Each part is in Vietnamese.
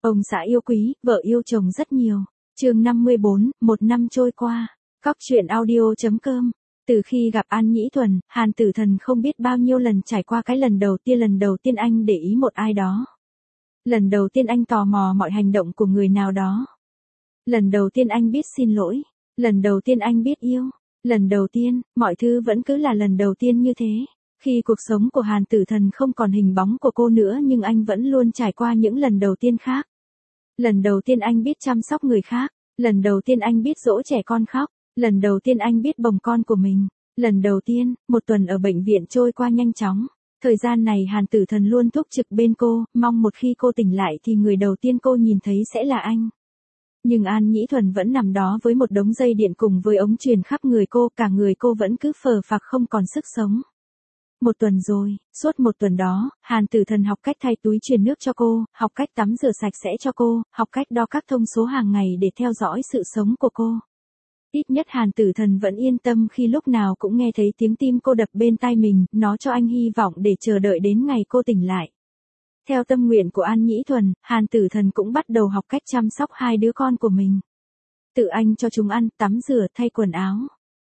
Ông xã yêu quý, vợ yêu chồng rất nhiều. Chương 54, một năm trôi qua. Cóc truyện audio.com. Từ khi gặp An Nhĩ Thuần, Hàn Tử Thần không biết bao nhiêu lần trải qua cái lần đầu tiên anh để ý một ai đó. Lần đầu tiên anh tò mò mọi hành động của người nào đó. Lần đầu tiên anh biết xin lỗi. Lần đầu tiên anh biết yêu. Lần đầu tiên, mọi thứ vẫn cứ là lần đầu tiên như thế. Khi cuộc sống của Hàn Tử Thần không còn hình bóng của cô nữa nhưng anh vẫn luôn trải qua những lần đầu tiên khác. Lần đầu tiên anh biết chăm sóc người khác. Lần đầu tiên anh biết dỗ trẻ con khóc. Lần đầu tiên anh biết bồng con của mình. Lần đầu tiên, một tuần ở bệnh viện trôi qua nhanh chóng. Thời gian này Hàn Tử Thần luôn túc trực bên cô, mong một khi cô tỉnh lại thì người đầu tiên cô nhìn thấy sẽ là anh. Nhưng An Nhĩ Thuần vẫn nằm đó với một đống dây điện cùng với ống truyền khắp người cô, cả người cô vẫn cứ phờ phạc không còn sức sống. Một tuần rồi, suốt một tuần đó, Hàn Tử Thần học cách thay túi truyền nước cho cô, học cách tắm rửa sạch sẽ cho cô, học cách đo các thông số hàng ngày để theo dõi sự sống của cô. Ít nhất Hàn Tử Thần vẫn yên tâm khi lúc nào cũng nghe thấy tiếng tim cô đập bên tai mình, nó cho anh hy vọng để chờ đợi đến ngày cô tỉnh lại. Theo tâm nguyện của An Nhĩ Thuần, Hàn Tử Thần cũng bắt đầu học cách chăm sóc hai đứa con của mình. Tự anh cho chúng ăn, tắm rửa, thay quần áo.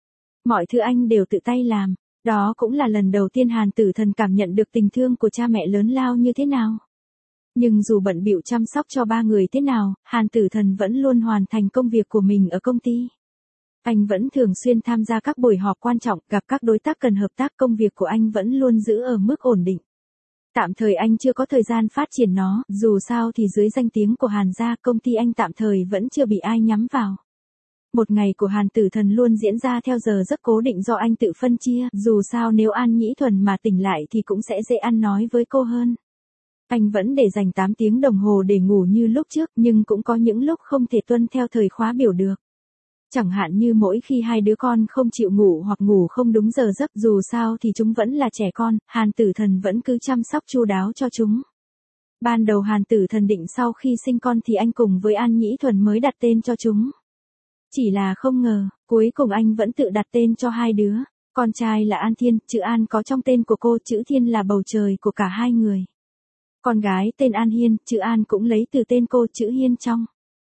Mọi thứ anh đều tự tay làm. Đó cũng là lần đầu tiên Hàn Tử Thần cảm nhận được tình thương của cha mẹ lớn lao như thế nào. Nhưng dù bận bịu chăm sóc cho ba người thế nào, Hàn Tử Thần vẫn luôn hoàn thành công việc của mình ở công ty. Anh vẫn thường xuyên tham gia các buổi họp quan trọng, gặp các đối tác cần hợp tác, công việc của anh vẫn luôn giữ ở mức ổn định. Tạm thời anh chưa có thời gian phát triển nó, dù sao thì dưới danh tiếng của Hàn gia, công ty anh tạm thời vẫn chưa bị ai nhắm vào. Một ngày của Hàn Tử Thần luôn diễn ra theo giờ giấc cố định do anh tự phân chia, dù sao nếu An Nhĩ Thuần mà tỉnh lại thì cũng sẽ dễ ăn nói với cô hơn. Anh vẫn để dành 8 tiếng đồng hồ để ngủ như lúc trước, nhưng cũng có những lúc không thể tuân theo thời khóa biểu được. Chẳng hạn như mỗi khi hai đứa con không chịu ngủ hoặc ngủ không đúng giờ giấc, dù sao thì chúng vẫn là trẻ con, Hàn Tử Thần vẫn cứ chăm sóc chu đáo cho chúng. Ban đầu Hàn Tử Thần định sau khi sinh con thì anh cùng với An Nhĩ Thuần mới đặt tên cho chúng. Chỉ là không ngờ, cuối cùng anh vẫn tự đặt tên cho hai đứa. Con trai là An Thiên, chữ An có trong tên của cô, chữ Thiên là bầu trời của cả hai người. Con gái tên An Hiên, chữ An cũng lấy từ tên cô, chữ Hiên trong.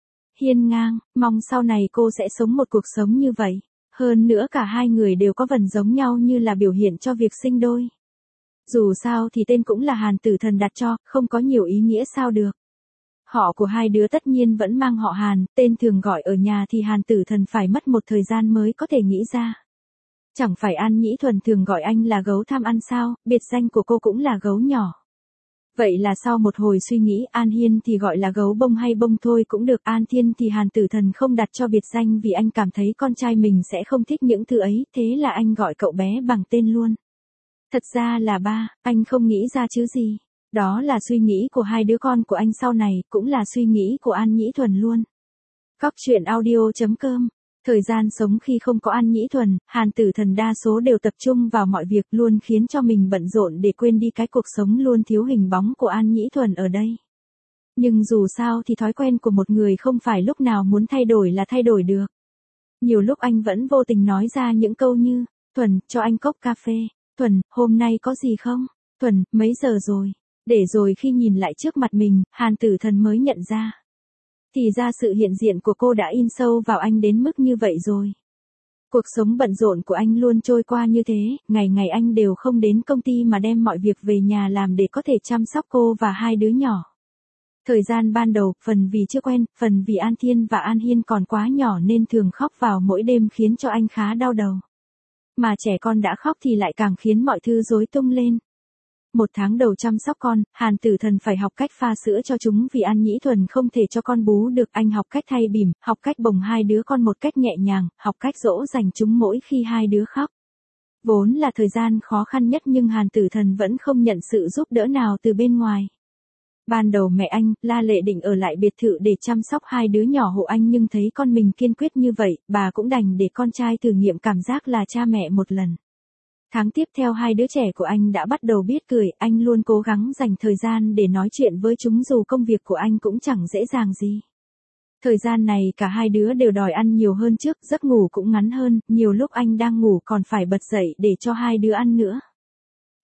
Hiên ngang, mong sau này cô sẽ sống một cuộc sống như vậy. Hơn nữa cả hai người đều có vần giống nhau như là biểu hiện cho việc sinh đôi. Dù sao thì tên cũng là Hàn Tử Thần đặt cho, không có nhiều ý nghĩa sao được. Họ của hai đứa tất nhiên vẫn mang họ Hàn, tên thường gọi ở nhà thì Hàn Tử Thần phải mất một thời gian mới có thể nghĩ ra. Chẳng phải An Nhĩ Thuần thường gọi anh là gấu tham ăn sao, biệt danh của cô cũng là gấu nhỏ. Vậy là sau một hồi suy nghĩ, An Hiên thì gọi là gấu bông hay bông thôi cũng được, An Thiên thì Hàn Tử Thần không đặt cho biệt danh vì anh cảm thấy con trai mình sẽ không thích những thứ ấy, thế là anh gọi cậu bé bằng tên luôn. Thật ra là ba, anh không nghĩ ra chứ gì. Đó là suy nghĩ của hai đứa con của anh sau này, cũng là suy nghĩ của An Nhĩ Thuần luôn. Cóc truyện audio.com. Thời gian sống khi không có An Nhĩ Thuần, Hàn Tử Thần đa số đều tập trung vào mọi việc, luôn khiến cho mình bận rộn để quên đi cái cuộc sống luôn thiếu hình bóng của An Nhĩ Thuần ở đây. Nhưng dù sao thì thói quen của một người không phải lúc nào muốn thay đổi là thay đổi được. Nhiều lúc anh vẫn vô tình nói ra những câu như, Thuần, cho anh cốc cà phê. Thuần, hôm nay có gì không? Thuần, mấy giờ rồi? Để rồi khi nhìn lại trước mặt mình, Hàn Tử Thần mới nhận ra. Thì ra sự hiện diện của cô đã in sâu vào anh đến mức như vậy rồi. Cuộc sống bận rộn của anh luôn trôi qua như thế, ngày ngày anh đều không đến công ty mà đem mọi việc về nhà làm để có thể chăm sóc cô và hai đứa nhỏ. Thời gian ban đầu, phần vì chưa quen, phần vì An Thiên và An Hiên còn quá nhỏ nên thường khóc vào mỗi đêm khiến cho anh khá đau đầu. Mà trẻ con đã khóc thì lại càng khiến mọi thứ rối tung lên. Một tháng đầu chăm sóc con, Hàn Tử Thần phải học cách pha sữa cho chúng vì An Nhĩ Thuần không thể cho con bú được. Anh học cách thay bỉm, học cách bồng hai đứa con một cách nhẹ nhàng, học cách dỗ dành chúng mỗi khi hai đứa khóc. Vốn là thời gian khó khăn nhất nhưng Hàn Tử Thần vẫn không nhận sự giúp đỡ nào từ bên ngoài. Ban đầu mẹ anh, La Lệ định ở lại biệt thự để chăm sóc hai đứa nhỏ hộ anh nhưng thấy con mình kiên quyết như vậy, bà cũng đành để con trai thử nghiệm cảm giác là cha mẹ một lần. Tháng tiếp theo hai đứa trẻ của anh đã bắt đầu biết cười, anh luôn cố gắng dành thời gian để nói chuyện với chúng dù công việc của anh cũng chẳng dễ dàng gì. Thời gian này cả hai đứa đều đòi ăn nhiều hơn trước, giấc ngủ cũng ngắn hơn, nhiều lúc anh đang ngủ còn phải bật dậy để cho hai đứa ăn nữa.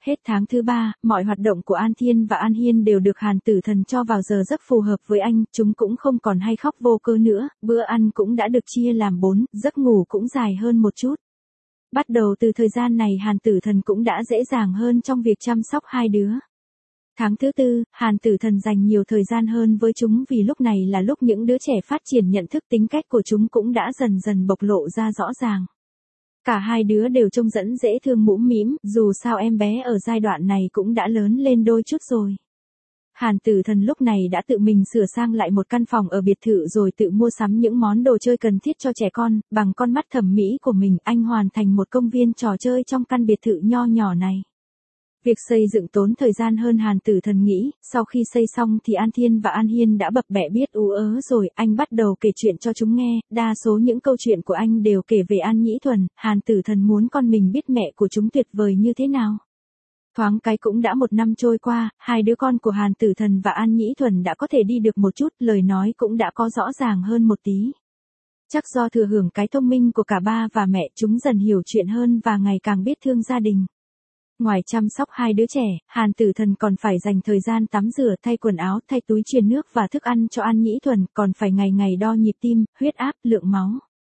Hết tháng thứ 3, mọi hoạt động của An Thiên và An Hiên đều được Hàn Tử Thần cho vào giờ giấc phù hợp với anh, chúng cũng không còn hay khóc vô cớ nữa, bữa ăn cũng đã được chia làm 4, giấc ngủ cũng dài hơn một chút. Bắt đầu từ thời gian này Hàn Tử Thần cũng đã dễ dàng hơn trong việc chăm sóc hai đứa. Tháng thứ 4, Hàn Tử Thần dành nhiều thời gian hơn với chúng vì lúc này là lúc những đứa trẻ phát triển nhận thức tính cách của chúng cũng đã dần dần bộc lộ ra rõ ràng. Cả hai đứa đều trông dẫn dễ thương mũm mĩm, dù sao em bé ở giai đoạn này cũng đã lớn lên đôi chút rồi. Hàn Tử Thần lúc này đã tự mình sửa sang lại một căn phòng ở biệt thự rồi tự mua sắm những món đồ chơi cần thiết cho trẻ con, bằng con mắt thẩm mỹ của mình anh hoàn thành một công viên trò chơi trong căn biệt thự nho nhỏ này. Việc xây dựng tốn thời gian hơn Hàn Tử Thần nghĩ, sau khi xây xong thì An Thiên và An Hiên đã bập bẹ biết ú ớ rồi, anh bắt đầu kể chuyện cho chúng nghe, đa số những câu chuyện của anh đều kể về An Nhĩ Thuần, Hàn Tử Thần muốn con mình biết mẹ của chúng tuyệt vời như thế nào. Thoáng cái cũng đã 1 năm trôi qua, hai đứa con của Hàn Tử Thần và An Nhĩ Thuần đã có thể đi được một chút, lời nói cũng đã có rõ ràng hơn một tí. Chắc do thừa hưởng cái thông minh của cả ba và mẹ chúng dần hiểu chuyện hơn và ngày càng biết thương gia đình. Ngoài chăm sóc hai đứa trẻ, Hàn Tử Thần còn phải dành thời gian tắm rửa, thay quần áo, thay túi truyền nước và thức ăn cho An Nhĩ Thuần, còn phải ngày ngày đo nhịp tim, huyết áp, lượng máu.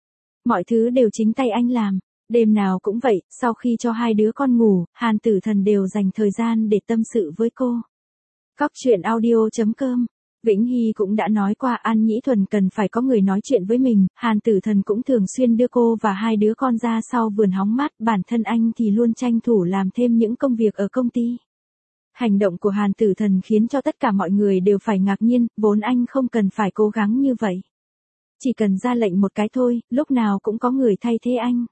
Mọi thứ đều chính tay anh làm. Đêm nào cũng vậy, sau khi cho hai đứa con ngủ, Hàn Tử Thần đều dành thời gian để tâm sự với cô. Cóc truyện audio.com. Vĩnh Hy cũng đã nói qua An Nhĩ Thuần cần phải có người nói chuyện với mình, Hàn Tử Thần cũng thường xuyên đưa cô và hai đứa con ra sau vườn hóng mát, bản thân anh thì luôn tranh thủ làm thêm những công việc ở công ty. Hành động của Hàn Tử Thần khiến cho tất cả mọi người đều phải ngạc nhiên, vốn anh không cần phải cố gắng như vậy. Chỉ cần ra lệnh một cái thôi, lúc nào cũng có người thay thế anh.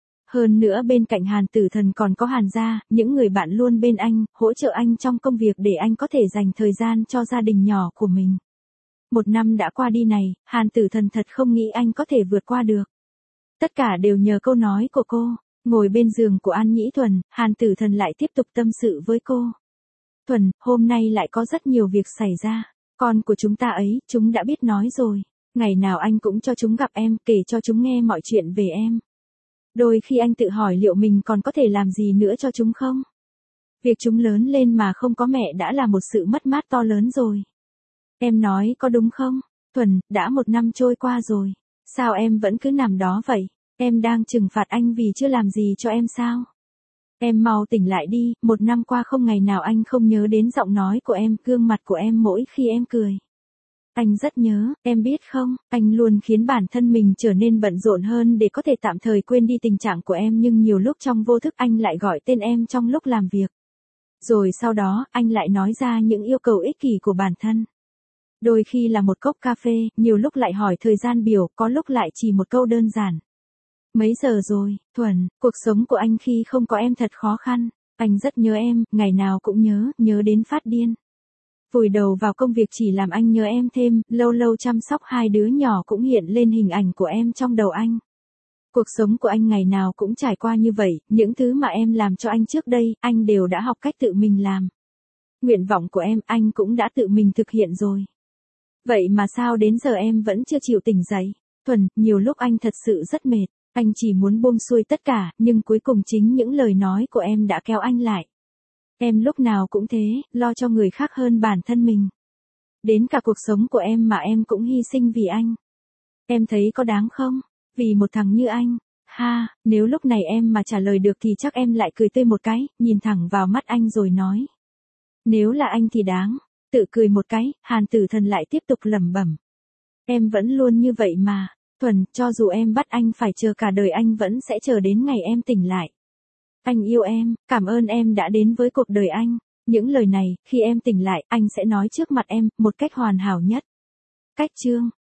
Hơn nữa bên cạnh Hàn Tử Thần còn có Hàn gia, những người bạn luôn bên anh, hỗ trợ anh trong công việc để anh có thể dành thời gian cho gia đình nhỏ của mình. 1 năm đã qua đi này, Hàn Tử Thần thật không nghĩ anh có thể vượt qua được. Tất cả đều nhờ câu nói của cô. Ngồi bên giường của An Nhĩ Thuần, Hàn Tử Thần lại tiếp tục tâm sự với cô. Thuần, hôm nay lại có rất nhiều việc xảy ra. Con của chúng ta ấy, chúng đã biết nói rồi. Ngày nào anh cũng cho chúng gặp em, kể cho chúng nghe mọi chuyện về em. Đôi khi anh tự hỏi liệu mình còn có thể làm gì nữa cho chúng không? Việc chúng lớn lên mà không có mẹ đã là một sự mất mát to lớn rồi. Em nói có đúng không? Thuần, đã 1 năm trôi qua rồi. Sao em vẫn cứ nằm đó vậy? Em đang trừng phạt anh vì chưa làm gì cho em sao? Em mau tỉnh lại đi, 1 năm qua không ngày nào anh không nhớ đến giọng nói của em, gương mặt của em mỗi khi em cười. Anh rất nhớ, em biết không, anh luôn khiến bản thân mình trở nên bận rộn hơn để có thể tạm thời quên đi tình trạng của em nhưng nhiều lúc trong vô thức anh lại gọi tên em trong lúc làm việc. Rồi sau đó, anh lại nói ra những yêu cầu ích kỷ của bản thân. Đôi khi là một cốc cà phê, nhiều lúc lại hỏi thời gian biểu, có lúc lại chỉ một câu đơn giản. Mấy giờ rồi, Thuần, cuộc sống của anh khi không có em thật khó khăn. Anh rất nhớ em, ngày nào cũng nhớ đến phát điên. Vùi đầu vào công việc chỉ làm anh nhớ em thêm, lâu lâu chăm sóc hai đứa nhỏ cũng hiện lên hình ảnh của em trong đầu anh. Cuộc sống của anh ngày nào cũng trải qua như vậy, những thứ mà em làm cho anh trước đây, anh đều đã học cách tự mình làm. Nguyện vọng của em, anh cũng đã tự mình thực hiện rồi. Vậy mà sao đến giờ em vẫn chưa chịu tỉnh dậy? Thuần, nhiều lúc anh thật sự rất mệt, anh chỉ muốn buông xuôi tất cả, nhưng cuối cùng chính những lời nói của em đã kéo anh lại. Em lúc nào cũng thế, lo cho người khác hơn bản thân mình. Đến cả cuộc sống của em mà em cũng hy sinh vì anh. Em thấy có đáng không? Vì một thằng như anh. Ha, nếu lúc này em mà trả lời được thì chắc em lại cười tươi một cái, nhìn thẳng vào mắt anh rồi nói. Nếu là anh thì đáng. Tự cười một cái, Hàn Tử Thần lại tiếp tục lẩm bẩm. Em vẫn luôn như vậy mà. Thuần, cho dù em bắt anh phải chờ cả đời anh vẫn sẽ chờ đến ngày em tỉnh lại. Anh yêu em, cảm ơn em đã đến với cuộc đời anh. Những lời này, khi em tỉnh lại, anh sẽ nói trước mặt em, một cách hoàn hảo nhất. Cách chương